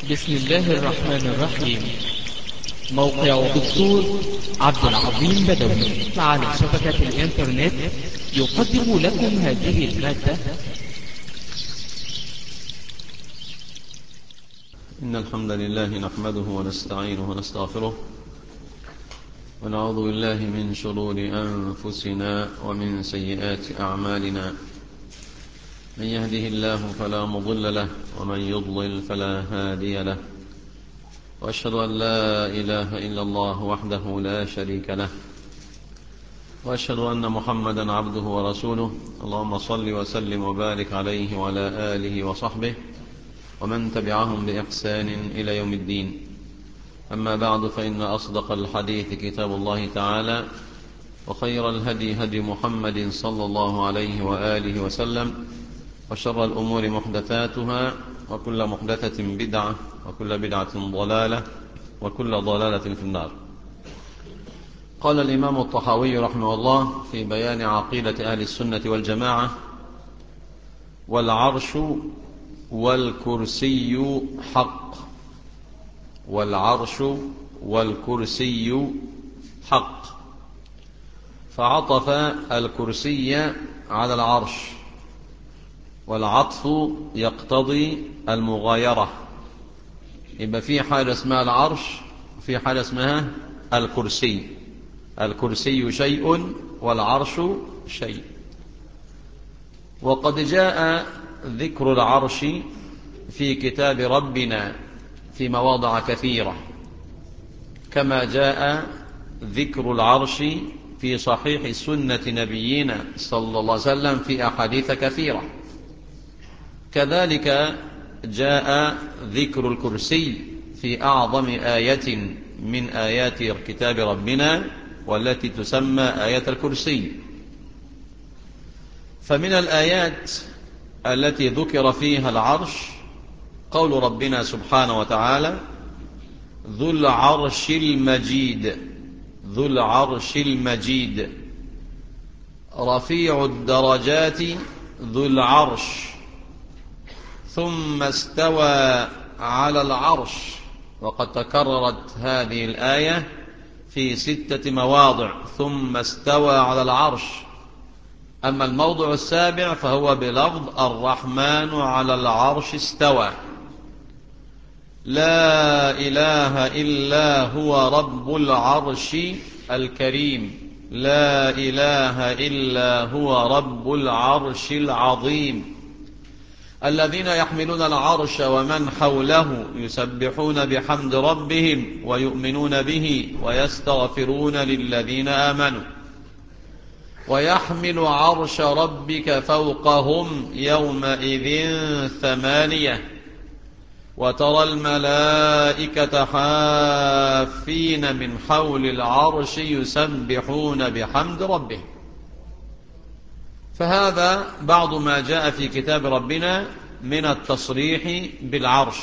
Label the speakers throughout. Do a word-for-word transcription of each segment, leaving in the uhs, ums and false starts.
Speaker 1: بسم الله الرحمن الرحيم. موقع دكتور عبد العظيم بدوي على شبكة الإنترنت يقدم لكم هذه المادة.
Speaker 2: إن الحمد لله نحمده ونستعينه ونستغفره ونعوذ بالله من شرور أنفسنا ومن سيئات أعمالنا. من يهده الله فلا مضل له ومن يضلل فلا هادي له، وأشهد أن لا إله إلا الله وحده لا شريك له، وأشهد أن محمدا عبده ورسوله. اللهم صل وسلم وبارك عليه وعلى آله وصحبه ومن تبعهم بإحسان إلى يوم الدين. أما بعد، فإن أصدق الحديث كتاب الله تعالى، وخير الهدي هدي محمد صلى الله عليه وآله وسلم، وشر الأمور محدثاتها، وكل محدثة بدعة، وكل بدعة ضلالة، وكل ضلالة في النار. قال الإمام الطحاوي رحمه الله في بيان عقيدة أهل السنة والجماعة: والعرش والكرسي حق، والعرش والكرسي حق. فعطف الكرسي على العرش، والعطف يقتضي المغايرة. يبقى في حاجة اسمها العرش وفي حاجة اسمها الكرسي. الكرسي شيء والعرش شيء. وقد جاء ذكر العرش في كتاب ربنا في مواضع كثيرة، كما جاء ذكر العرش في صحيح سنة نبينا صلى الله عليه وسلم في أحاديث كثيرة. كذلك جاء ذكر الكرسي في أعظم آية من آيات كتاب ربنا، والتي تسمى آية الكرسي. فمن الآيات التي ذكر فيها العرش قول ربنا سبحانه وتعالى: ذو العرش المجيد. ذو العرش المجيد، رفيع الدرجات ذو العرش، ثم استوى على العرش. وقد تكررت هذه الآية في ستة مواضع: ثم استوى على العرش. أما الموضع السابع فهو بلفظ الرحمن على العرش استوى. لا إله إلا هو رب العرش الكريم. لا إله إلا هو رب العرش العظيم. الذين يحملون العرش ومن حوله يسبحون بحمد ربهم ويؤمنون به ويستغفرون للذين آمنوا. ويحمل عرش ربك فوقهم يومئذ ثمانية. وترى الملائكة حافين من حول العرش يسبحون بحمد ربهم. فهذا بعض ما جاء في كتاب ربنا من التصريح بالعرش.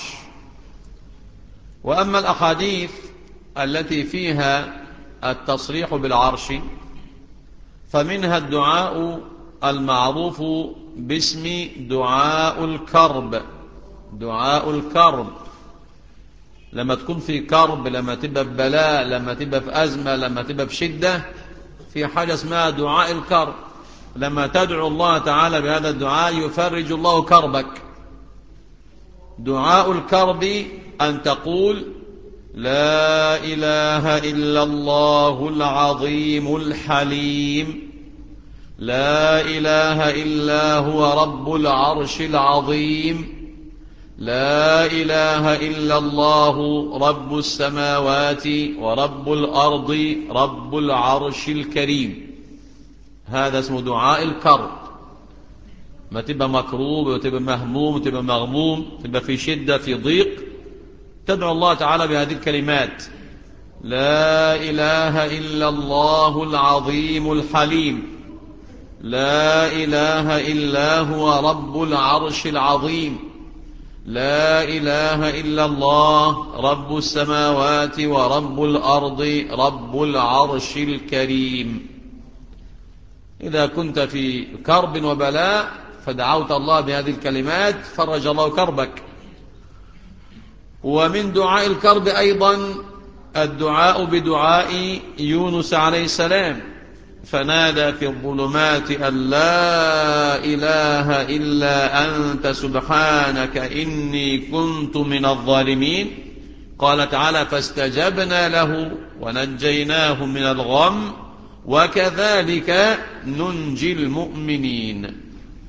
Speaker 2: وأما الأحاديث التي فيها التصريح بالعرش فمنها الدعاء المعروف باسم دعاء الكرب. دعاء الكرب، لما تكون في كرب، لما تبقى في بلاء، لما تبقى في أزمة، لما تبقى في شدة، في حاجة اسمها دعاء الكرب. لما تدعو الله تعالى بهذا الدعاء يفرج الله كربك. دعاء الكرب أن تقول: لا إله إلا الله العظيم الحليم. لا إله إلا هو رب العرش العظيم. لا إله إلا الله رب السماوات ورب الأرض رب العرش الكريم. هذا اسمه دعاء الكرب. ما تبقى مكروب وتبقى مهموم وتبقى مغموم، تبقى في شدة في ضيق، تدعو الله تعالى بهذه الكلمات: لا إله إلا الله العظيم الحليم. لا إله إلا هو رب العرش العظيم. لا إله إلا الله رب السماوات ورب الأرض رب العرش الكريم. إذا كنت في كرب وبلاء فدعوت الله بهذه الكلمات فرج الله كربك. ومن دعاء الكرب أيضا الدعاء بدعاء يونس عليه السلام، فنادى في الظلمات أن لا إله إلا أنت سبحانك إني كنت من الظالمين. قال تعالى فاستجبنا له ونجيناه من الغم وكذلك ننجي المؤمنين.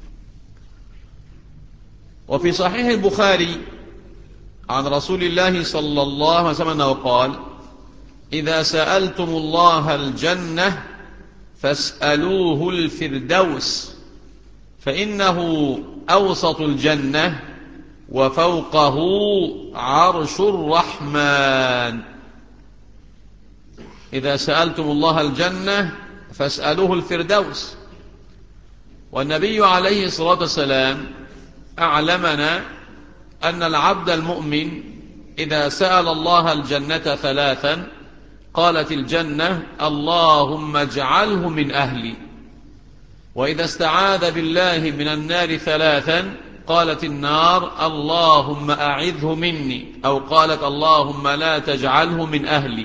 Speaker 2: وفي صحيح البخاري عن رسول الله صلى الله عليه وسلم أنه قال إذا سألتم الله الجنة فاسألوه الفردوس فإنه أوسط الجنة وفوقه عرش الرحمن. إذا سألتم الله الجنة فاسألوه الفردوس. والنبي عليه الصلاة والسلام أعلمنا أن العبد المؤمن إذا سأل الله الجنة ثلاثا قالت الجنة اللهم اجعله من أهلي، وإذا استعاذ بالله من النار ثلاثا قالت النار اللهم أعذه مني، أو قالت اللهم لا تجعله من أهلي.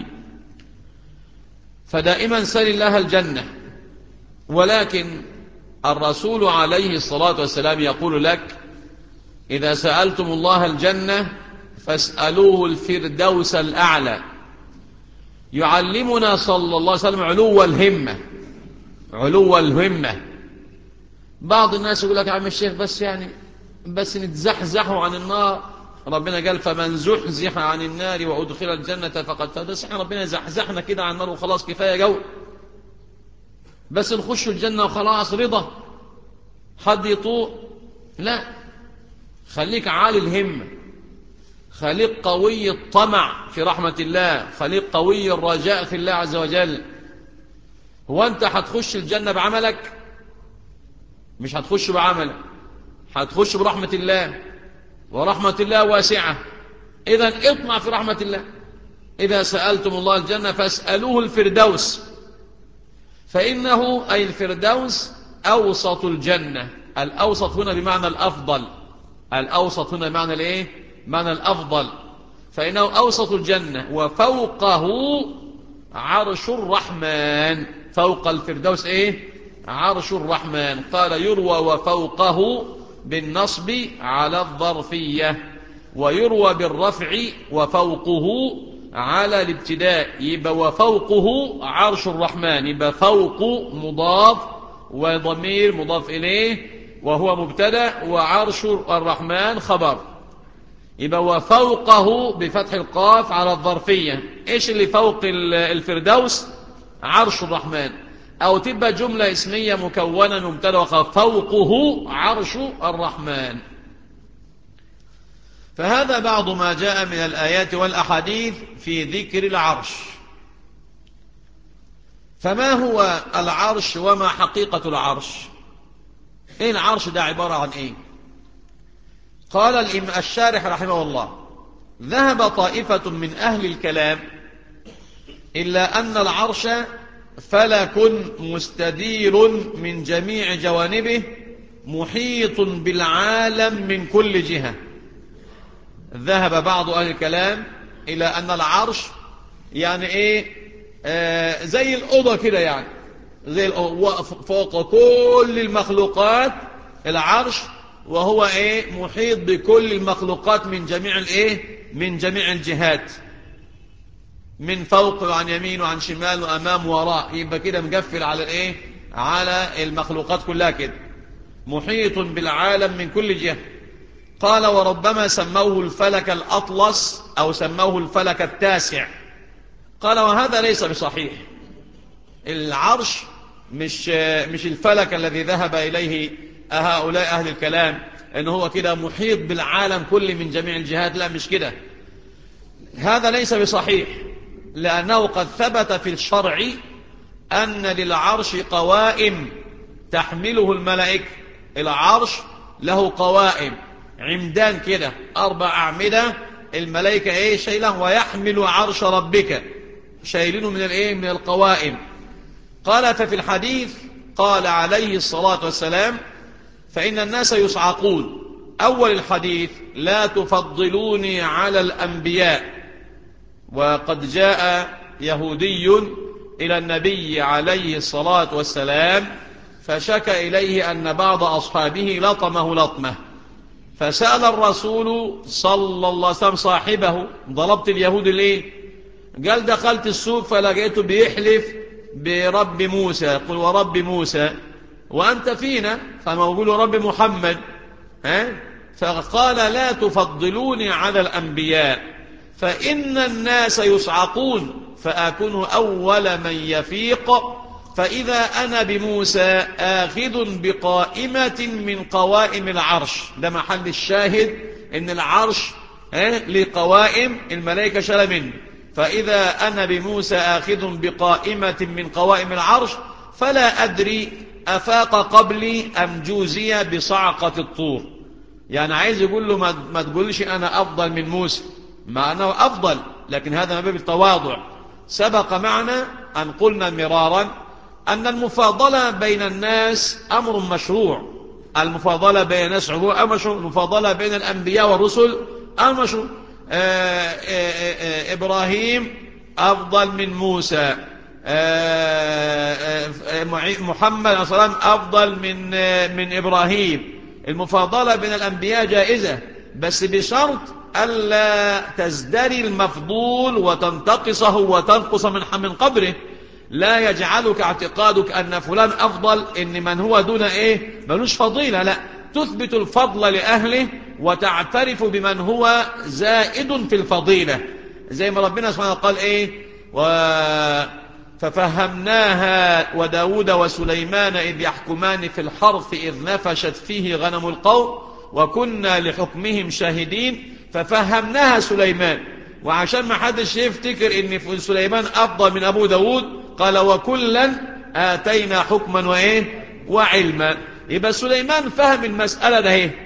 Speaker 2: فدائما سل الله الجنة، ولكن الرسول عليه الصلاة والسلام يقول لك إذا سألتم الله الجنة فاسألوه الفردوس الأعلى. يعلمنا صلى الله عليه وسلم علو الهمة، علو الهمة. بعض الناس يقول لك يا عم الشيخ بس يعني بس نتزحزحوا عن النار، ربنا قال فمن زحزح عن النار وأدخل الجنة فقد فاز. ربنا زحزحنا كده عن النار وخلاص كفاية جو، بس نخش الجنة وخلاص رضا حد يطوع؟ لا، خليك عالي الهمة، خليك قوي الطمع في رحمة الله، خليك قوي الرجاء في الله عز وجل. هو أنت هتخش الجنة بعملك؟ مش هتخش بعملك، هتخش برحمة الله، ورحمة الله واسعة. إذن اطمع في رحمة الله. إذا سألتم الله الجنة فاسألوه الفردوس فإنه أي الفردوس أوسط الجنة. الأوسط هنا بمعنى الأفضل، الأوسط هنا بمعنى الإيه؟ معنى الأفضل. فإنه أوسط الجنة وفوقه عرش الرحمن. فوق الفردوس إيه؟ عرش الرحمن. قال يروى وفوقه بالنصب على الظرفية، ويروى بالرفع وفوقه على الابتداء. يبقى وفوقه عرش الرحمن، يبقى فوق مضاف وضمير مضاف إليه وهو مبتدأ، وعرش الرحمن خبر. يبقى وفوقه بفتح القاف على الظرفية. إيش اللي فوق الفردوس؟ عرش الرحمن. أو تبقى جملة اسمية مكونة مبتدأ فوقه عرش الرحمن. فهذا بعض ما جاء من الآيات والأحاديث في ذكر العرش. فما هو العرش وما حقيقة العرش؟ إيه العرش ده عبارة عن إيه؟ قال الشارح رحمه الله ذهب طائفة من أهل الكلام إلا أن العرش فلك مستدير من جميع جوانبه محيط بالعالم من كل جهة. ذهب بعض أهل الكلام إلى أن العرش يعني إيه؟ آه زي الأوضة كده، يعني زي الأوضة فوق كل المخلوقات العرش، وهو إيه؟ محيط بكل المخلوقات من جميع الإيه؟ من جميع الجهات، من فوق وعن يمين وعن شمال وأمام وراء. يبقى كده مقفل على الإيه؟ على المخلوقات كلها كده، محيط بالعالم من كل جهة. قال وربما سموه الفلك الأطلس أو سموه الفلك التاسع. قال وهذا ليس بصحيح. العرش مش مش الفلك الذي ذهب إليه هؤلاء أهل الكلام إنه هو كده محيط بالعالم كله من جميع الجهات. لا، مش كده، هذا ليس بصحيح، لأنه قد ثبت في الشرع أن للعرش قوائم تحمله الملائكة. العرش له قوائم، عمدان كده، أربع أعمدة، الملائكة إيه شايلهم، ويحمل عرش ربك، شايلينه من الإيه؟ من القوائم. قال ففي الحديث قال عليه الصلاة والسلام فإن الناس يصعقون أول الحديث لا تفضلوني على الأنبياء. وقد جاء يهودي إلى النبي عليه الصلاة والسلام فشكى إليه أن بعض أصحابه لطمه لطمه، فسأل الرسول صلى الله عليه وسلم صاحبه: ضربت اليهود ليه؟ قال: دخلت السوق فلقيته بيحلف برب موسى، يقول ورب موسى وأنت فينا، فما يقول رب محمد. ها؟ فقال: لا تفضلوني على الأنبياء فإن الناس يصعقون فأكون أول من يفيق، فإذا أنا بموسى آخذ بقائمة من قوائم العرش. ده محل الشاهد، إن العرش لقوائم، الملائكة شال منه. فإذا أنا بموسى آخذ بقائمة من قوائم العرش فلا أدري أفاق قبلي أم جوزي بصعقة الطور. يعني عايز يقول له ما تقولش أنا أفضل من موسى، مع أنه أفضل، لكن هذا ما باب التواضع. سبق معنا أن قلنا مرارا أن المفاضلة بين الناس أمر مشروع. المفاضلة بين الناس أمر مشروع، المفاضلة بين الأنبياء والرسل أمر مشروع. آآ آآ إبراهيم أفضل من موسى، محمد صلى الله عليه وسلم أفضل من من إبراهيم. المفاضلة بين الأنبياء جائزة، بس بشرط ألا تزدري المفضول وتنتقصه وتنقص من من قدره. لا يجعلك اعتقادك أن فلان أفضل إن من هو دون إيه ملوش فضيلة، لا، تثبت الفضل لأهله وتعترف بمن هو زائد في الفضيلة، زي ما ربنا سبحانه قال إيه و... ففهمناها وداود وسليمان إذ يحكمان في الحرث إذ نفشت فيه غنم القوم وكنا لحكمهم شاهدين، ففهمناها سليمان. وعشان ما حدش يفتكر ان سليمان افضل من ابو داود قال وكلا آتينا حكما وايه وعلما. يبقى سليمان فهم المسألة ده ايه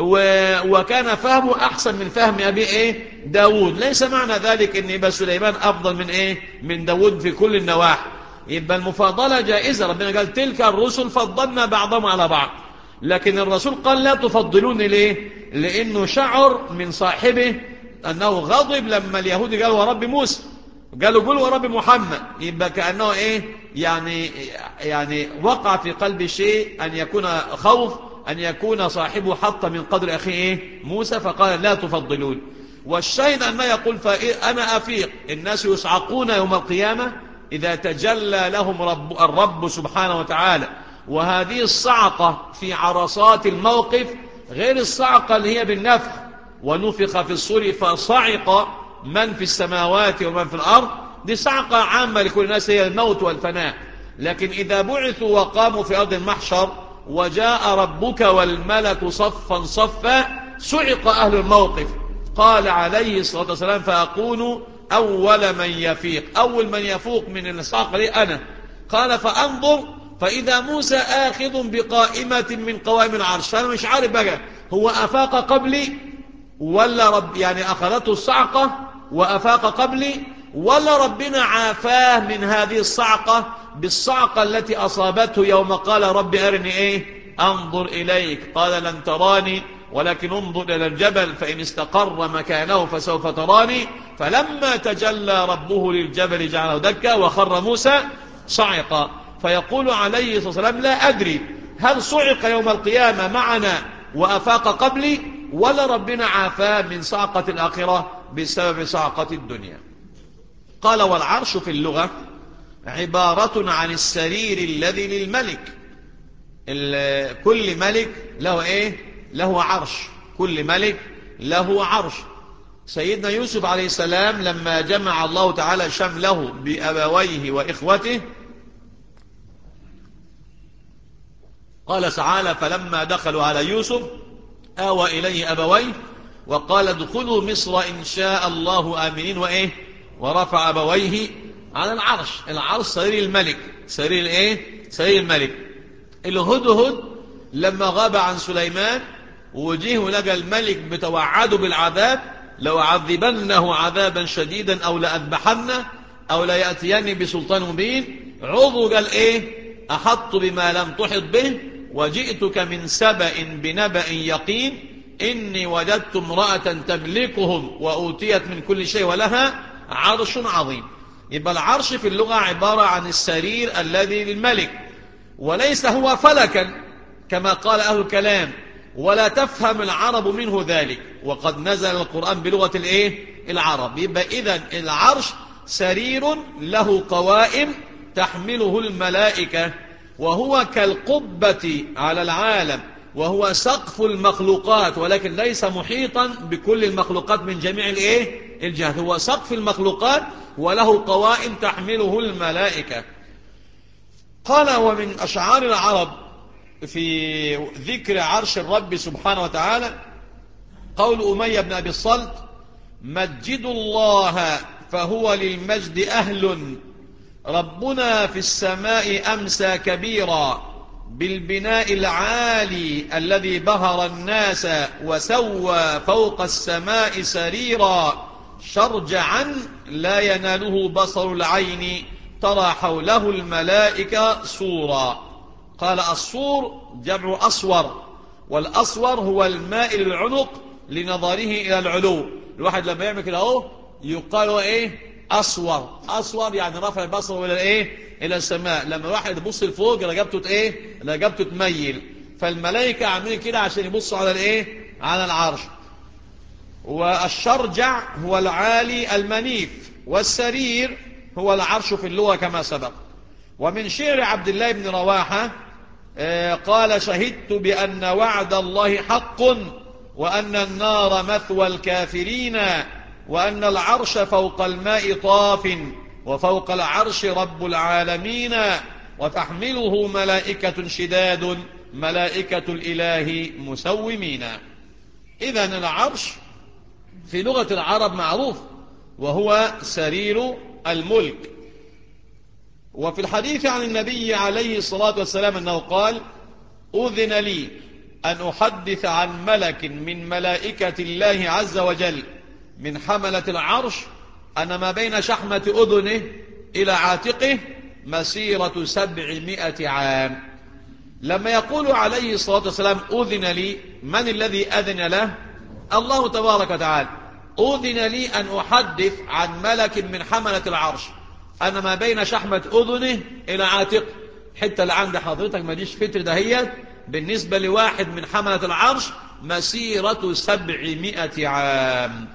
Speaker 2: وكان فهمه احسن من فهم ابي ايه داود. ليس معنى ذلك ان يبقى سليمان افضل من ايه من داود في كل النواحي. يبقى المفاضلة جائزة. ربنا قال تلك الرسل فضلنا بعضهم على بعض، لكن الرسول قال لا تفضلوني ليه؟ لانه شعر من صاحبه أنه غضب لما اليهود قالوا ورب موسى، قالوا قولوا ورب محمد. يبقى كأنه إيه يعني يعني وقع في قلب شيء أن يكون خوف أن يكون صاحبه حط من قدر أخيه إيه موسى، فقال لا تفضلون. والشاهد أنه يقول فأنا أفيق. الناس يصعقون يوم القيامة إذا تجلى لهم رب الرب سبحانه وتعالى. وهذه الصعقة في عرصات الموقف غير الصعقة اللي هي بالنفخ ونفخ في الصور فصعق من في السماوات ومن في الأرض، دي صعقة عامة لكل الناس هي الموت والفناء. لكن إذا بعثوا وقاموا في أرض المحشر وجاء ربك والملك صفا صفا صعق أهل الموقف. قال عليه الصلاة والسلام فأكون أول من يفيق، أول من يفوق من الصعقة دي أنا. قال فأنظر فإذا موسى آخذ بقائمة من قوائم العرش. أنا مش عارف بقى هو أفاق قبلي ولا رب يعني أخذته الصعقة وأفاق قبلي، ولا ربنا عافاه من هذه الصعقة بالصعقة التي أصابته يوم قال رب أرني إيه أنظر إليك. قال لن تراني ولكن انظر إلى الجبل فإن استقر مكانه فسوف تراني. فلما تجلى ربه للجبل جعله دكا وخر موسى صعقا. فيقول عليه الصلاة والسلام لا أدري هل صعق يوم القيامة معنا وأفاق قبلي ولا ربنا عافاه من صعقة الآخرة بسبب صعقة الدنيا. قال والعرش في اللغة عبارة عن السرير الذي للملك. كل ملك له ايه له عرش، كل ملك له عرش. سيدنا يوسف عليه السلام لما جمع الله تعالى شمله بأبويه وإخوته قال تعالى فلما دخلوا على يوسف آوى إليه أبويه وقال ادخلوا مصر إن شاء الله آمنين وإيه ورفع أبويه على العرش. العرش سرير الملك، سرير الإيه سرير الملك. الهدهد لما غاب عن سليمان وجيه لقى الملك بتوعده بالعذاب لو عذبنه عذابا شديدا أو لأذبحنه أو ليأتيني بسلطان مبين. عضو قال إيه أحط بما لم تحط به وجئتك من سبأ بنبأ يقين إني وجدت امرأة تملكهم وأوتيت من كل شيء ولها عرش عظيم. يبقى العرش في اللغة عبارة عن السرير الذي للملك، وليس هو فلكا كما قال أهل الكلام، ولا تفهم العرب منه ذلك، وقد نزل القرآن بلغة الايه العرب. يبقى إذن العرش سرير له قوائم تحمله الملائكة، وهو كالقبة على العالم، وهو سقف المخلوقات، ولكن ليس محيطا بكل المخلوقات من جميع الايه الجهات، هو سقف المخلوقات وله قوائم تحمله الملائكة. قال: ومن أشعار العرب في ذكر عرش الرب سبحانه وتعالى قول أمية بن أبي الصلت: مجدوا الله فهو للمجد أهل، ربنا في السماء أمسى كبيرا، بالبناء العالي الذي بهر الناس، وسوى فوق السماء سريرا، شرجعا لا يناله بصر العين، ترى حوله الملائكة صورا. قال: الصور جمع أصور، والأصور هو المائل العنق لنظره إلى العلو. الواحد لما يعمل كده اهو يقال ايه؟ أصور. أصور يعني رفع البصر إلى الايه؟ إلى السماء. لما الواحد يبص لفوق رقبته ايه؟ رقبته تميل. فالملائكة عاملين كده عشان يبصوا على الايه؟ على العرش. والشرجع هو العالي المنيف، والسرير هو العرش في اللغة كما سبق. ومن شعر عبد الله بن رواحة قال: شهدت بأن وعد الله حق، وأن النار مثوى الكافرين، وأن العرش فوق الماء طاف، وفوق العرش رب العالمين، وتحمله ملائكة شداد، ملائكة الإله مسومين. إذن العرش في لغة العرب معروف، وهو سرير الملك. وفي الحديث عن النبي عليه الصلاة والسلام أنه قال: أذن لي أن أحدث عن ملك من ملائكة الله عز وجل من حملة العرش أن ما بين شحمة أذنه إلى عاتقه مسيرة سبعمائة عام. لما يقول عليه الصلاة والسلام أذن لي، من الذي أذن له؟ الله تبارك وتعالى. أذن لي أن أحدث عن ملك من حملة العرش أن ما بين شحمة أذنه إلى عاتقه. حتى اللي عند حضرتك ما ديش فتر دهيت بالنسبة لواحد من حملة العرش مسيرة سبعمائة عام.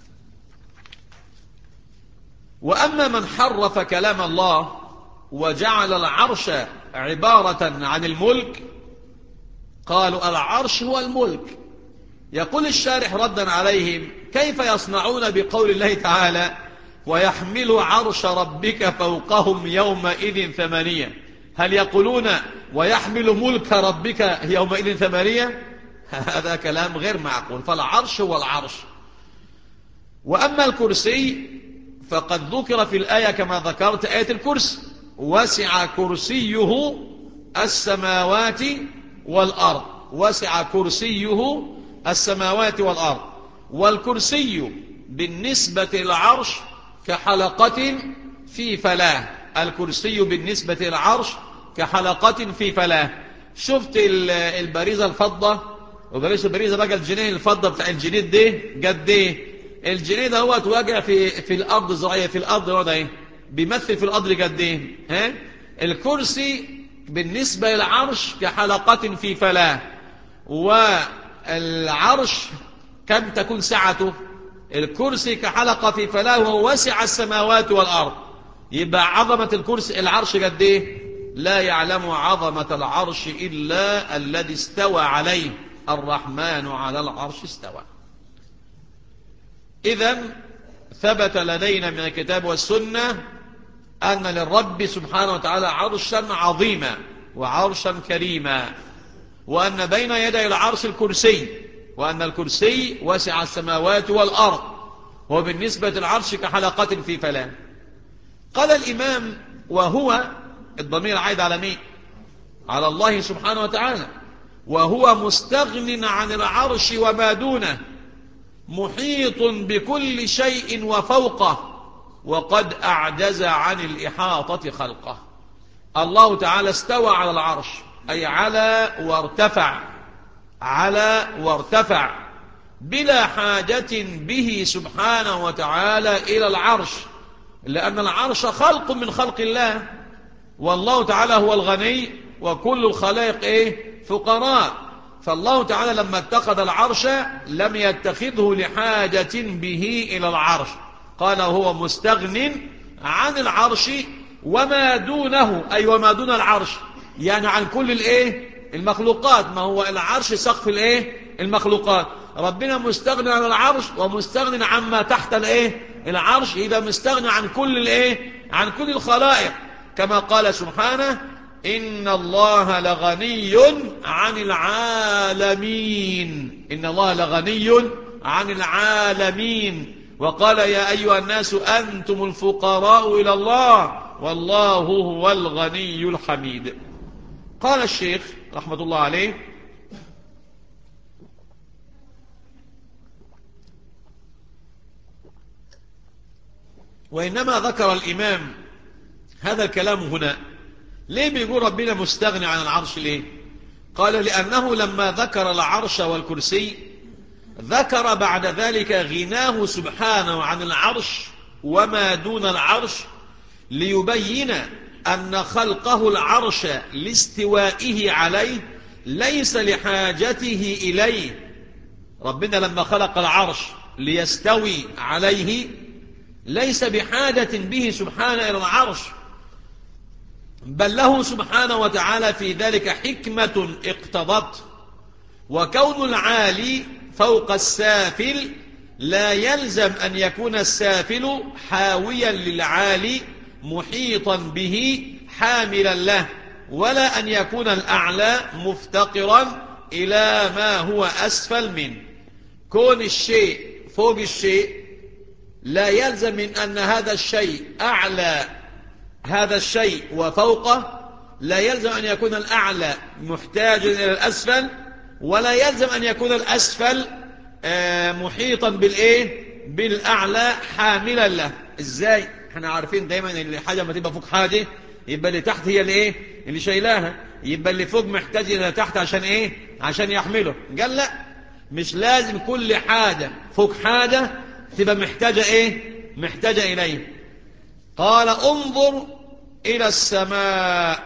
Speaker 2: وأما من حرف كلام الله وجعل العرش عبارة عن الملك قالوا العرش هو الملك. يقول الشارح ردا عليهم: كيف يصنعون بقول الله تعالى: ويحمل عرش ربك فوقهم يومئذ ثمانية؟ هل يقولون ويحمل ملك ربك يومئذ ثمانية؟ هذا كلام غير معقول. فالعرش هو العرش. وأما الكرسي فقد ذكر في الآية كما ذكرت آية الكرسي: وسع كرسيه السماوات والأرض. وسع كرسيه السماوات والأرض. والكرسي بالنسبة للعرش كحلقة في فلاة. الكرسي بالنسبة للعرش كحلقة في فلاة. شفت البريزة الفضة وبلاش البريزة بقى الجنيه الفضة بتاع الجنيه ده قد ايه؟ الجنيه ده هو تواجع في في الأرض زراعية في الأرض وضع ايه؟ بيمثل في الأرض قد ايه؟ ها؟ الكرسي بالنسبة للعرش كحلقة في فلاة. والعرش كم تكون سعته؟ الكرسي كحلقة في فلاة وهو وسع السماوات والأرض. يبقى عظمة الكرسي العرش قد ايه؟ لا يعلم عظمة العرش إلا الذي استوى عليه. الرحمن على العرش استوى. إذن ثبت لدينا من الكتاب والسنة أن للرب سبحانه وتعالى عرشا عظيما وعرشا كريما، وأن بين يدي العرش الكرسي، وأن الكرسي وسع السماوات والأرض، وبالنسبة للعرش كحلقة في فلاة. قال الإمام: وهو الضمير عائد على مين؟ على الله سبحانه وتعالى. وهو مستغن عن العرش وما دونه، محيط بكل شيء وفوقه، وقد أعجز عن الإحاطة خلقه. الله تعالى استوى على العرش، أي على وارتفع، على وارتفع، بلا حاجة به سبحانه وتعالى إلى العرش، لأن العرش خلق من خلق الله، والله تعالى هو الغني وكل الخلائق إيه؟ فقراء. فالله تعالى لما اتخذ العرش لم يتخذه لحاجة به إلى العرش، قال هو مستغن عن العرش وما دونه، أي وما دون العرش، يعني عن كل الإيه؟ المخلوقات. ما هو العرش سقف الإيه؟ المخلوقات. ربنا مستغني عن العرش ومستغني عما تحت الإيه؟ العرش، يبقى مستغني عن كل الإيه؟ عن كل الخلائق، كما قال سبحانه إن الله لغني عن العالمين. إن الله لغني عن العالمين. وقال يا أيها الناس أنتم الفقراء إلى الله والله هو الغني الحميد. قال الشيخ رحمة الله عليه وإنما ذكر الإمام هذا الكلام هنا. ليه بيقول ربنا مستغني عن العرش؟ ليه؟ قال لأنه لما ذكر العرش والكرسي ذكر بعد ذلك غناه سبحانه عن العرش وما دون العرش، ليبين أن خلقه العرش لاستوائه عليه ليس لحاجته إليه. ربنا لما خلق العرش ليستوي عليه ليس بحاجة به سبحانه إلى العرش، بل له سبحانه وتعالى في ذلك حكمة اقتضت. وكون العالي فوق السافل لا يلزم أن يكون السافل حاويا للعالي محيطا به حاملا له، ولا أن يكون الأعلى مفتقرا إلى ما هو أسفل منه. كون الشيء فوق الشيء لا يلزم من أن هذا الشيء أعلى هذا الشيء وفوقه، لا يلزم أن يكون الأعلى محتاجا إلى الأسفل، ولا يلزم أن يكون الأسفل محيطا بالإيه؟ بالأعلى حاملا له. إزاي؟ احنا عارفين دايما ان الحاجة ما تبقى فوق حاجة يبقى اللي تحت هي اللي ايه؟ اللي شايلاها، يبقى اللي فوق محتاج الى تحت عشان ايه؟ عشان يحمله. قال لا، مش لازم كل حاجة فوق حاجة تبقى محتاجة ايه؟ محتاجة اليه. قال انظر الى السماء.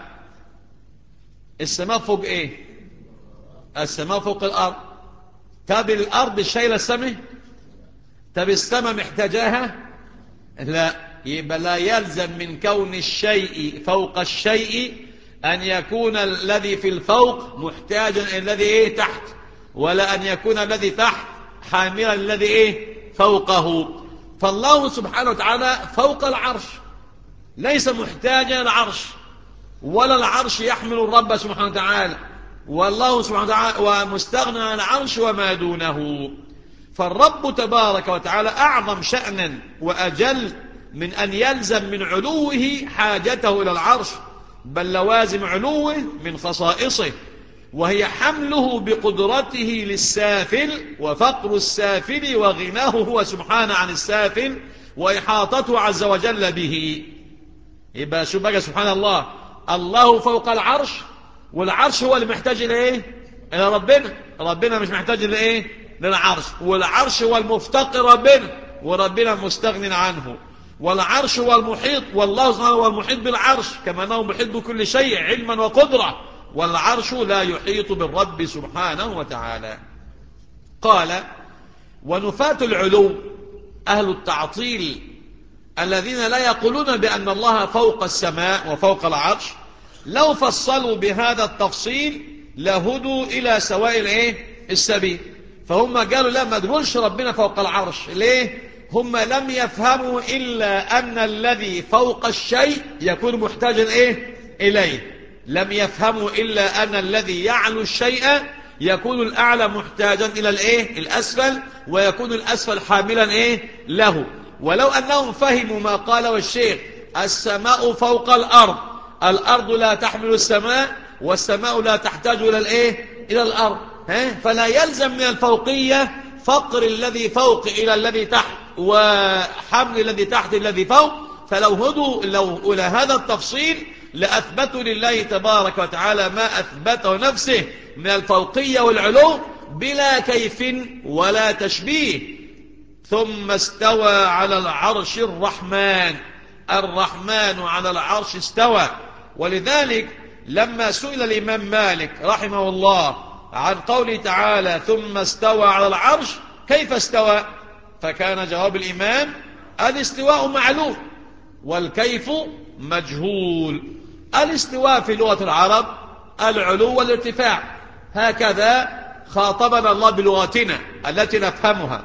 Speaker 2: السماء فوق ايه؟ السماء فوق الارض. طب الارض شايله السماء؟ طب السماء محتاجاها؟ لا. يبقى لا يلزم من كون الشيء فوق الشيء أن يكون الذي في الفوق محتاجا إلى الذي إيه تحت، ولا أن يكون الذي تحت حاملا الذي إيه فوقه. فالله سبحانه وتعالى فوق العرش ليس محتاجا العرش، ولا العرش يحمل الرب سبحانه وتعالى، والله سبحانه وتعالى ومستغنى عن العرش وما دونه. فالرب تبارك وتعالى أعظم شأنا وأجل من أن يلزم من علوه حاجته إلى العرش، بل لوازم علوه من خصائصه، وهي حمله بقدرته للسافل وفقر السافل وغناه هو سبحانه عن السافل وإحاطته عز وجل به. يبقى شو بقى سبحان الله، الله فوق العرش، والعرش هو اللي محتاج إلى إيه؟ إلى ربنا. ربنا مش محتاج إلى إيه؟ للعرش. والعرش هو المفتقر ربنا، وربنا مستغن عنه. والعرش هو المحيط، والله سبحانه هو المحيط بالعرش كما أنه محيط بكل شيء علما وقدرة، والعرش لا يحيط بالرب سبحانه وتعالى. قال ونفاة العلو أهل التعطيل الذين لا يقولون بأن الله فوق السماء وفوق العرش لو فصلوا بهذا التفصيل لهدوا إلى سواء الايه السبيل. فهم قالوا لا، ما تقولش ربنا فوق العرش. ليه؟ هم لم يفهموا إلا أن الذي فوق الشيء يكون محتاجا إيه؟ إليه. لم يفهموا إلا أن الذي يعلو الشيء يكون الأعلى محتاجا إلى الإيه؟ الأسفل، ويكون الأسفل حاملا إيه؟ له. ولو أنهم فهموا ما قاله الشيخ السماء فوق الأرض، الأرض لا تحمل السماء، والسماء لا تحتاج إلى الإيه؟ إلى الأرض، ها؟ فلا يلزم من الفوقية فقر الذي فوق إلى الذي تحت، وحمل الذي تحت الذي فوق. فلو هدوا لو إلى هذا التفصيل لأثبتوا لله تبارك وتعالى ما أثبته نفسه من الفوقية والعلو، بلا كيف ولا تشبيه. ثم استوى على العرش الرحمن. الرحمن على العرش استوى. ولذلك لما سئل الإمام مالك رحمه الله عن قوله تعالى ثم استوى على العرش كيف استوى، فكان جواب الإمام الاستواء معلوم والكيف مجهول. الاستواء في لغة العرب العلو والارتفاع، هكذا خاطبنا الله بلغتنا التي نفهمها.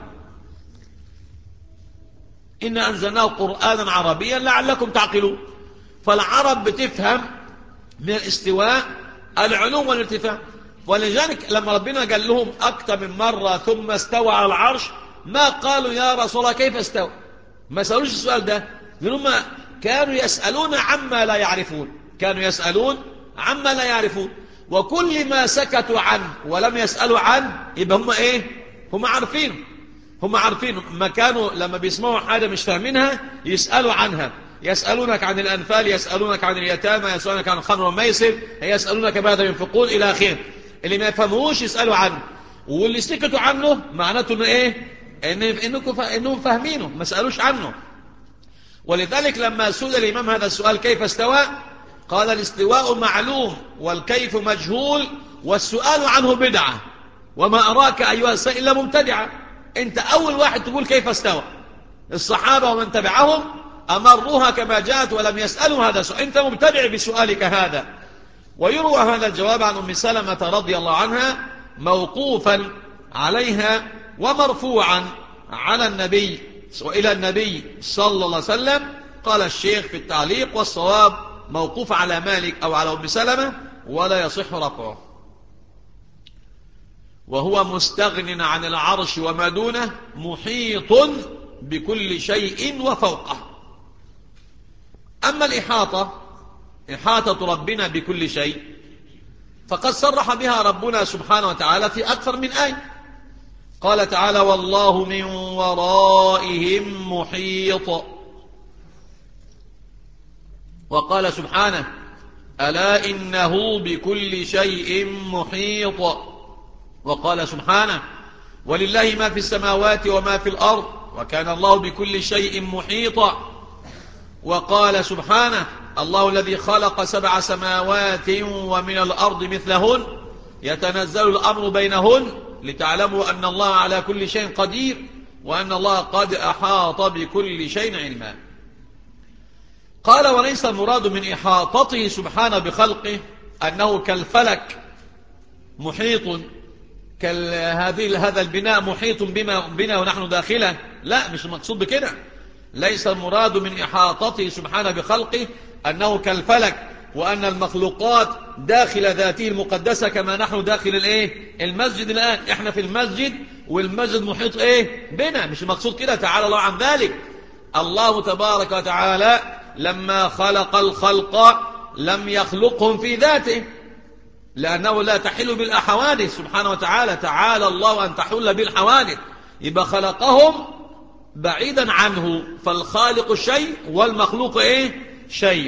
Speaker 2: إن أنزلناه قرآنا عربيا لعلكم تعقلون. فالعرب بتفهم من الاستواء العلو والارتفاع. ولذلك لما ربنا قال لهم أكثر من مرة ثم استوى على العرش ما قالوا يا رسول الله كيف استوى، ما سألوش السؤال ده، لأنهم كانوا يسألون عما لا يعرفون، كانوا يسألون عما لا يعرفون. وكل ما سكتوا عنه ولم يسألوا عنه يبقى هم ايه، هم عارفينه، هم عارفينه. ما كانوا لما بيسمعوا حاجة مش فاهمينها يسألوا عنها. يسألونك عن الأنفال، يسألونك عن اليتامى، يسألونك عن الخمر والميسر، يسألونك ماذا ينفقون إلى آخره. اللي ما يفهموش يسألوا عنه، واللي سكتوا عنه معناته انه ايه، إن إنكم انهم فاهمينه ما سألوش عنه. ولذلك لما سئل الإمام هذا السؤال كيف استوى قال الاستواء معلوم والكيف مجهول والسؤال عنه بدعة، وما أراك أيها السائل إلا مبتدعة. أنت أول واحد تقول كيف استوى. الصحابة ومن تبعهم أمروها كما جاءت ولم يسألوا هذا السؤال، أنت مبتدع بسؤالك هذا. ويروى هذا الجواب عن أم سلمة رضي الله عنها موقوفا عليها ومرفوعا على النبي وإلى النبي صلى الله عليه وسلم. قال الشيخ في التعليق والصواب موقوف على مالك أو على أم سلمة ولا يصح رفعه. وهو مستغن عن العرش وما دونه محيط بكل شيء وفوقه. أما الإحاطة، إحاطة ربنا بكل شيء، فقد صرح بها ربنا سبحانه وتعالى في أكثر من آية. قال تعالى والله من ورائهم محيط. وقال سبحانه ألا إنه بكل شيء محيط. وقال سبحانه ولله ما في السماوات وما في الأرض وكان الله بكل شيء محيطا. وقال سبحانه الله الذي خلق سبع سماوات ومن الأرض مثلهن يتنزل الأمر بينهن لتعلموا أن الله على كل شيء قدير وأن الله قد أحاط بكل شيء علما. قال وليس المراد من إحاطته سبحانه بخلقه أنه كالفلك محيط، كهذه هذا البناء محيط بما بنا ونحن داخله، لا، مش المقصود بكده. ليس المراد من إحاطته سبحانه بخلقه أنه كالفلك وأن المخلوقات داخل ذاته المقدسة كما نحن داخل الايه المسجد الآن. احنا في المسجد والمسجد محيط ايه بنا، مش المقصود كده، تعالى الله عن ذلك. الله تبارك وتعالى لما خلق الخلق لم يخلقهم في ذاته لأنه لا تحل بالحوادث سبحانه وتعالى، تعالى الله أن تحل بالحوادث، يبقى خلقهم بعيدا عنه. فالخالق شيء والمخلوق ايه شيء.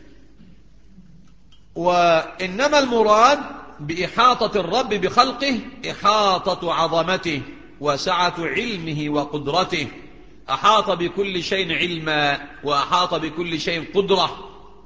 Speaker 2: وإنما المراد بإحاطة الرب بخلقه إحاطة عظمته وسعة علمه وقدرته. أحاط بكل شيء علما وأحاط بكل شيء قدرة.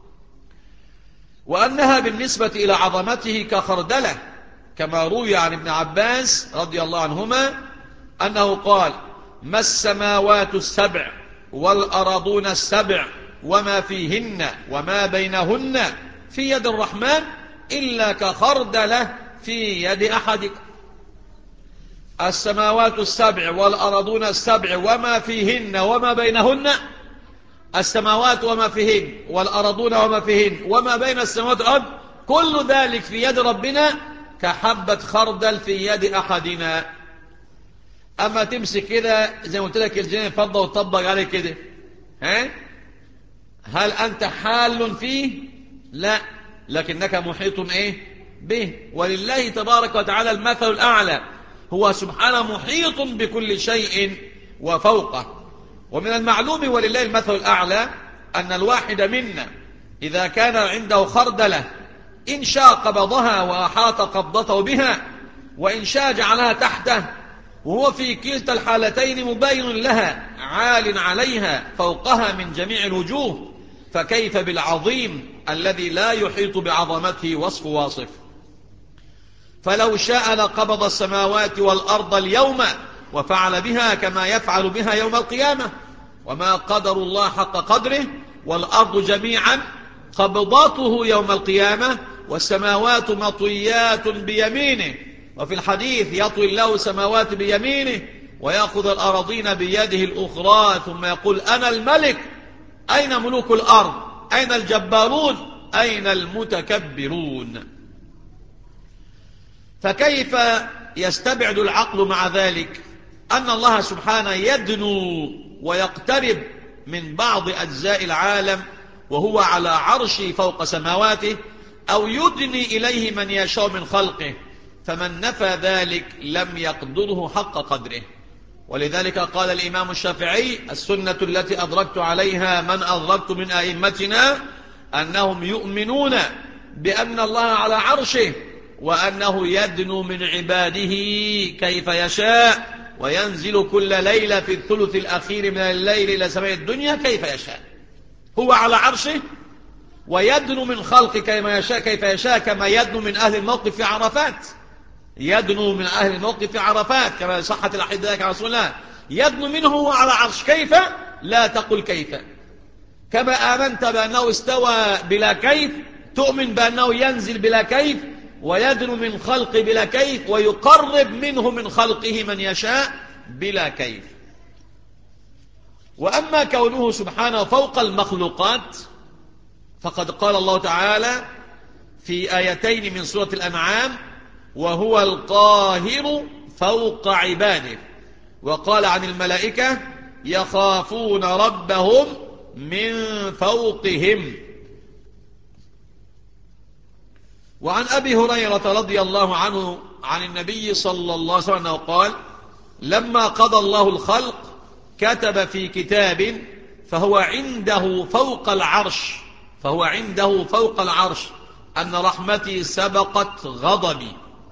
Speaker 2: وأنها بالنسبة إلى عظمته كخردلة كما روي عن ابن عباس رضي الله عنهما أنه قال ما السماوات السبع والأرضون السبع وما فيهن وما بينهن في يد الرحمن إلا كخردلة في يد أحدكم. السماوات السبع والأرضون السبع وما فيهن وما بينهن، السماوات وما فيهن والأرضون وما فيهن وما بين السماوات والأرض كل ذلك في يد ربنا كحبة خردل في يد أحدنا. أما تمسك كده زي ما قلت لك الجنين فضة وتطبق عليه كده، ها هل أنت حال فيه؟ لا، لكنك محيط إيه به. ولله تبارك وتعالى المثل الأعلى، هو سبحانه محيط بكل شيء وفوقه. ومن المعلوم ولله المثل الأعلى أن الواحد منا إذا كان عنده خردلة إن شاء قبضها وأحاط قبضته بها وإن شاء جعلها تحته، وهو في كلتا الحالتين مبين لها عال عليها فوقها من جميع الوجوه، فكيف بالعظيم الذي لا يحيط بعظمته وصف واصف. فلو شاء لقبض السماوات والأرض اليوم وفعل بها كما يفعل بها يوم القيامة، وما قدر الله حق قدره، والأرض جميعا قبضاته يوم القيامة، والسماوات مطويات بيمينه. وفي الحديث يطوي الله سماوات بيمينه ويأخذ الأراضين بيده الأخرى ثم يقول أنا الملك، أين ملوك الأرض؟ أين الجبارون؟ أين المتكبرون؟ فكيف يستبعد العقل مع ذلك أن الله سبحانه يدنو ويقترب من بعض أجزاء العالم وهو على عرشه فوق سماواته، أو يدني إليه من يشاء من خلقه؟ فمن نفى ذلك لم يقدره حق قدره. ولذلك قال الإمام الشافعي: السنة التي أدركت عليها من أدركت من أئمتنا أنهم يؤمنون بأن الله على عرشه، وأنه يدنو من عباده كيف يشاء، وينزل كل ليلة في الثلث الأخير من الليل إلى سماء الدنيا كيف يشاء. هو على عرشه ويدنو من خلق كما يشاء كيف يشاء، كما يدنو من أهل الموقف في عرفات. يدنو من أهل الموقف في عرفات كما صحت الحديث عن رسول الله، يدنو منه على عرش. كيف؟ لا تقل كيف. كما آمنت بأنه استوى بلا كيف، تؤمن بأنه ينزل بلا كيف، ويدنو من خلق بلا كيف، ويقرب منه من خلقه من يشاء بلا كيف. وأما كونه سبحانه فوق المخلوقات فقد قال الله تعالى في آيتين من سورة الأنعام: وهو القاهر فوق عباده. وقال عن الملائكة: يخافون ربهم من فوقهم. وعن أبي هريرة رضي الله عنه عن النبي صلى الله عليه وسلم قال: لما قضى الله الخلق كتب في كتاب فهو عنده فوق العرش فهو عنده فوق العرش أن رحمتي سبقت غضبي.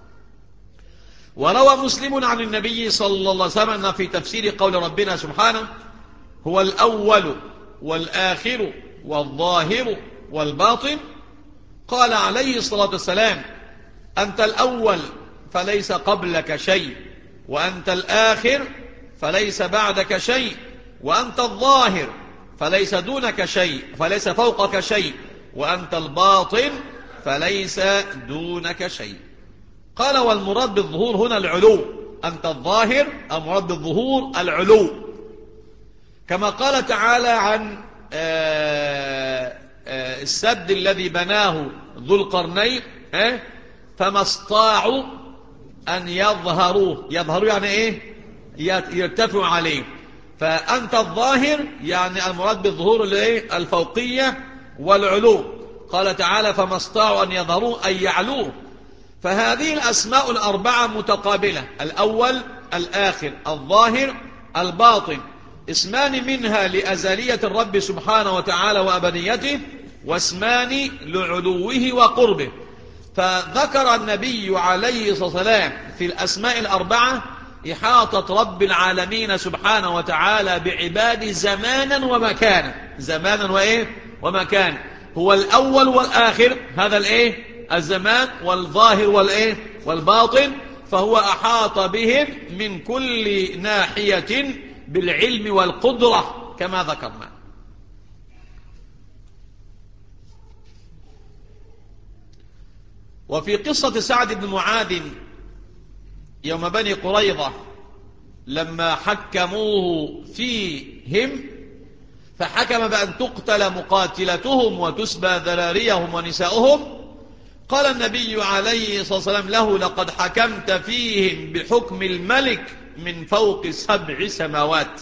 Speaker 2: وروى مسلم عن النبي صلى الله عليه وسلم في تفسير قول ربنا سبحانه: هو الأول والآخر والظاهر والباطن، قال عليه الصلاة والسلام: أنت الأول فليس قبلك شيء، وأنت الآخر فليس بعدك شيء، وأنت الظاهر فليس دونك شيء فليس فوقك شيء، وأنت الباطن فليس دونك شيء. قال: والمراد بالظهور هنا العلو. أنت الظاهر، المراد بالظهور العلو، كما قال تعالى عن آآ آآ السد الذي بناه ذو القرنين: فما استطاعوا أن يظهروه. يظهروا يعني إيه؟ يرتفعوا عليه. فأنت الظاهر يعني المراد بالظهور الفوقية والعلو. قال تعالى: فما استطاعوا أن يظهروه أي يعلوه. فهذه الأسماء الأربعة متقابلة: الأول، الآخر، الظاهر، الباطن. اسمان منها لأزلية الرب سبحانه وتعالى وأبديته، واسمان لعلوه وقربه. فذكر النبي عليه الصلاة والسلام في الأسماء الأربعة إحاطة رب العالمين سبحانه وتعالى بعباده زمانا ومكانا. زمانا وإيه؟ ومكانا. هو الأول والآخر، هذا الإيه؟ الزمان، والظاهر والإيه؟ والباطن. فهو أحاط بهم من كل ناحية بالعلم والقدرة كما ذكرنا. وفي قصة سعد بن معاذ يوم بني قريظة لما حكموه فيهم فحكم بأن تقتل مقاتلتهم وتسبى ذراريهم ونساؤهم، قال النبي عليه الصلاة والسلام له: لقد حكمت فيهم بحكم الملك من فوق سبع سماوات.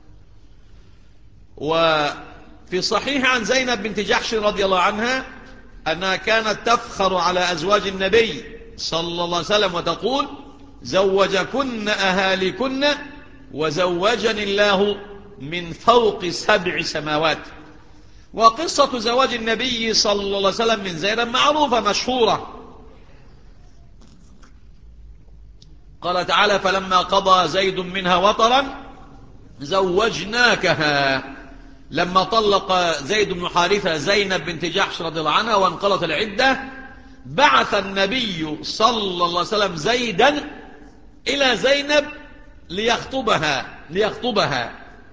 Speaker 2: وفي صحيح عن زينب بنت جحش رضي الله عنها أنها كانت تفخر على أزواج النبي صلى الله عليه وسلم وتقول: زوجكن أهالكن وزوجني الله من فوق سبع سماوات. وقصة زواج النبي صلى الله عليه وسلم من زينب معروفة مشهورة. قال تعالى فلما قضى زيد منها وطرا زوجناكها. لما طلق زيد بن حارثة زينب بنت جحش رضي الله عنها وانقضت العدة بعث النبي صلى الله عليه وسلم زيدا إلى زينب ليخطبها ليخطبها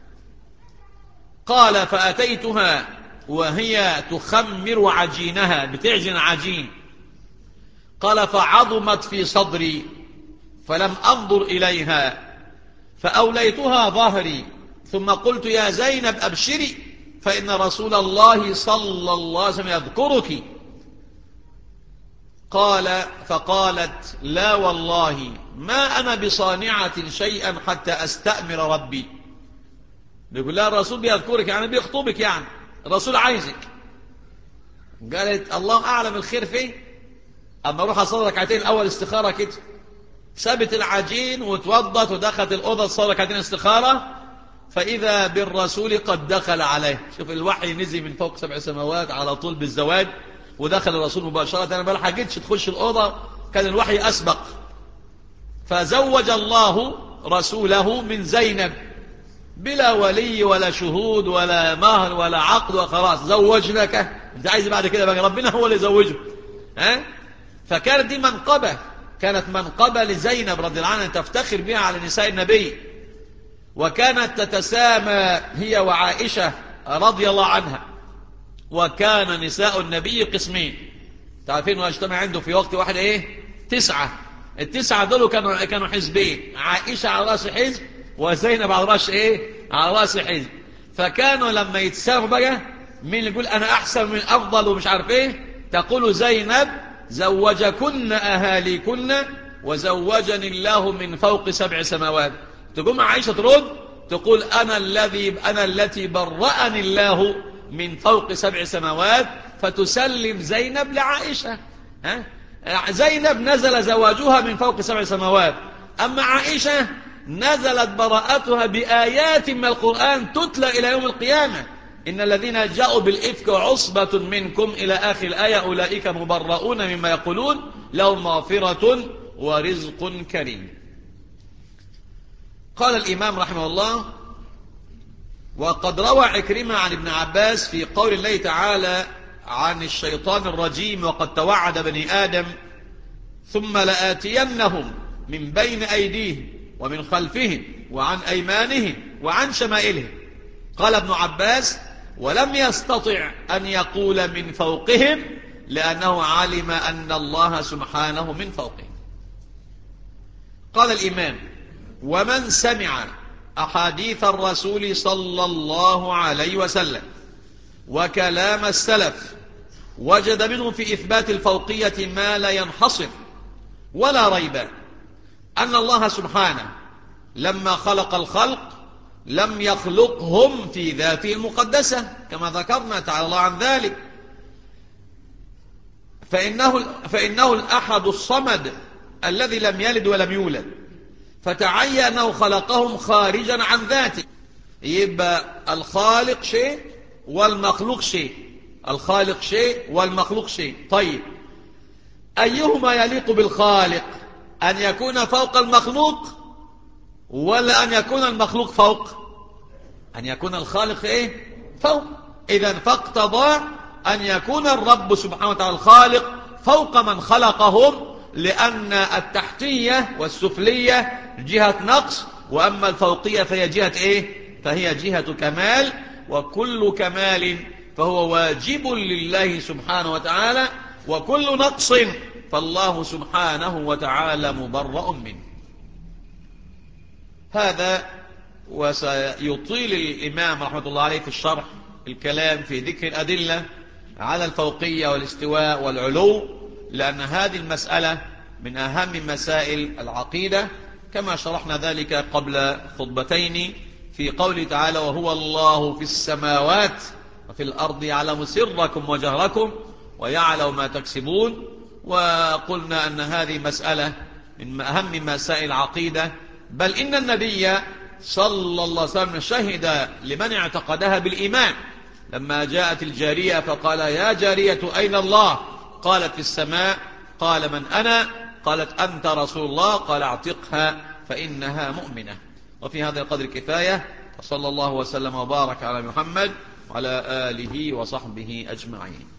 Speaker 2: قال فأتيتها وهي تخمر عجينها، بتعجن عجين. قال فعظمت في صدري فلم أنظر إليها فأوليتها ظهري ثم قلت يا زينب أبشري فإن رسول الله صلى الله عليه وسلم يذكرك. قال فقالت لا والله ما أنا بصانعة شيئا حتى أستأمر ربي. بيقول لها الرسول بيذكرك يعني بيخطبك، يعني الرسول عايزك. قالت الله أعلم الخير فيه. أما أروح أصلي ركعتين الأول استخارة كده، سابت العجين وتوضت ودخلت الأوضة تصلي ركعتين استخارة فإذا بالرسول قد دخل عليه. شوف الوحي نزل من فوق سبع سماوات على طول بالزواج ودخل الرسول مباشرة. أنا ما لحقتش تخش الأوضة كان الوحي أسبق. فزوج الله رسوله من زينب بلا ولي ولا شهود ولا مهر ولا عقد وخلاص زوجناك. انت عايز بعد كده بقى ربنا هو اللي يزوجه. ها؟ فكانت دي منقبة، كانت منقبة لزينب رضي الله عنها تفتخر بها على نساء النبي. وكانت تتسامى هي وعائشة رضي الله عنها. وكان نساء النبي قسمين، تعرفين واجتمع عنده في وقت واحد ايه؟ تسعة. التسعة دول كانوا كانوا حزبين، عائشة على رأس حزب وزينب على رأس ايه؟ على رأس حزب. فكانوا لما يتساووا بقى مين اللي يقول انا احسن من افضل ومش عارف ايه، تقول زينب زوجكن اهاليكن وزوجني الله من فوق سبع سماوات. تقوم عائشة ترد تقول انا الذي انا التي برأني الله من فوق سبع سماوات، فتسلم زينب لعائشة. ها؟ زينب نزل زواجها من فوق سبع سماوات، أما عائشة نزلت براءتها بآيات من القرآن تتلى إلى يوم القيامة. إن الذين جاءوا بالإفك عصبة منكم إلى آخر الآية أولئك مبرؤون مما يقولون لهم مغفرة ورزق كريم. قال الإمام رحمه الله وقد روى عكرمة عن ابن عباس في قول الله تعالى عن الشيطان الرجيم وقد توعد بني آدم ثم لآتينهم من بين أيديهم ومن خلفهم وعن أيمانهم وعن شمائلهم. قال ابن عباس ولم يستطع أن يقول من فوقهم لأنه علم أن الله سبحانه من فوقهم. قال الإمام ومن سمع أحاديث الرسول صلى الله عليه وسلم وكلام السلف وجد منه في إثبات الفوقية ما لا ينحصر، ولا ريب أن الله سبحانه لما خلق الخلق لم يخلقهم في ذاته المقدسة كما ذكرنا تعالى الله عن ذلك، فإنه, فإنه الأحد الصمد الذي لم يلد ولم يولد، فتعين أنه خلقهم خارجا عن ذاته. يبقى الخالق شيء والمخلوق شيء، الخالق شيء والمخلوق شيء. طيب أيهما يليق بالخالق، أن يكون فوق المخلوق ولا أن يكون المخلوق فوق؟ أن يكون الخالق إيه؟ فوق. إذن فاقتضى أن يكون الرب سبحانه وتعالى الخالق فوق من خلقهم، لأن التحتية والسفلية جهة نقص، وأما الفوقية فهي جهة إيه؟ فهي جهة كمال، وكل كمال فهو واجب لله سبحانه وتعالى، وكل نقص فالله سبحانه وتعالى مبرأ منه. هذا وسيطيل الإمام رحمة الله عليه في الشرح الكلام في ذكر الأدلة على الفوقية والاستواء والعلو، لأن هذه المسألة من أهم مسائل العقيدة كما شرحنا ذلك قبل خطبتين في قوله تعالى وهو الله في السماوات وفي الأرض يعلم سركم وجهركم ويعلم ما تكسبون. وقلنا أن هذه مسألة من أهم مسائل العقيدة، بل إن النبي صلى الله عليه وسلم شهد لمن اعتقدها بالإيمان لما جاءت الجارية فقال يا جارية أين الله؟ قالت في السماء. قال من أنا؟ قالت أنت رسول الله، قال اعتقها فإنها مؤمنة. وفي هذا القدر كفاية، وصلى الله وسلم وبارك على محمد وعلى آله وصحبه أجمعين.